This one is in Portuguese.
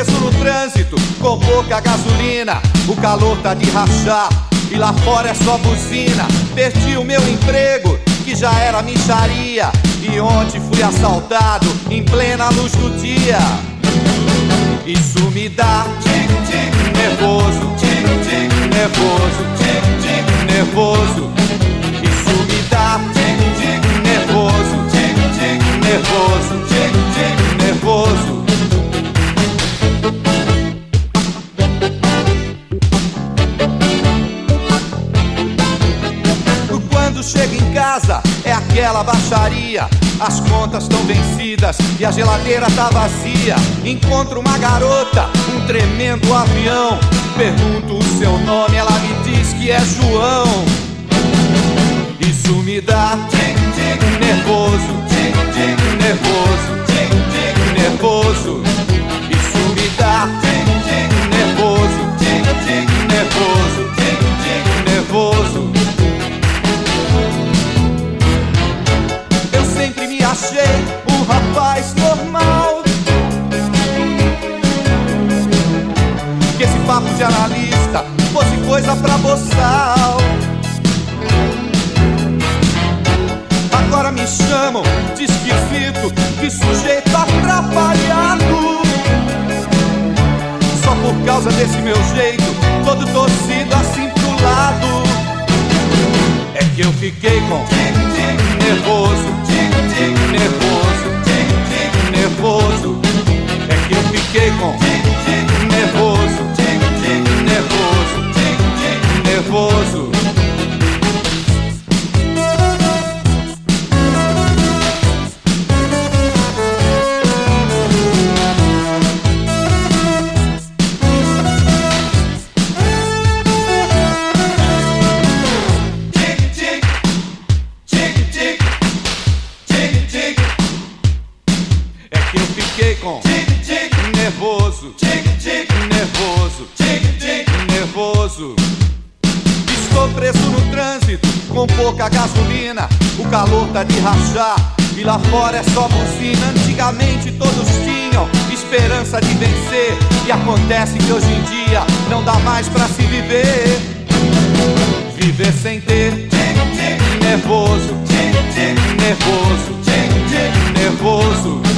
preso no trânsito, com pouca gasolina. O calor tá de rachar e lá fora é só buzina. Perdi o meu emprego, que já era mixaria, e ontem fui assaltado em plena luz do dia. Isso me dá tic-tic nervoso, tic-tic nervoso, tic-tic nervoso. Isso me dá tic-tic nervoso, tic-tic nervoso, tic-tic nervoso. Quando chego em casa é aquela baixaria. As contas estão vencidas e a geladeira tá vazia. Encontro uma garota, um tremendo avião. Pergunto o seu nome, ela me diz que é João. Isso me dá tic-tic nervoso, tic-tic nervoso, tic-tic nervoso. Isso me dá tic-tic nervoso, tic-tic nervoso, tic-tic nervoso. Eu sempre me achei um rapaz normal, que esse papo de analista fosse coisa pra boçal. Agora me chamam de esquisito, de sujeito atrapalhado, só por causa desse meu jeito, todo torcido assim pro lado. É que eu fiquei com tic-tic nervoso, tic-tic nervoso, tic-tic nervoso. É que eu fiquei com tic-tic nervoso, tic-tic nervoso, tic-tic nervoso. Com tic-tic nervoso, tic-tic nervoso, tic-tic nervoso. Estou preso no trânsito, com pouca gasolina. O calor tá de rachar e lá fora é só buzina. Antigamente todos tinham esperança de vencer, e acontece que hoje em dia não dá mais pra se viver. Viver sem ter tic-tic nervoso, tic-tic nervoso, tic-tic nervoso.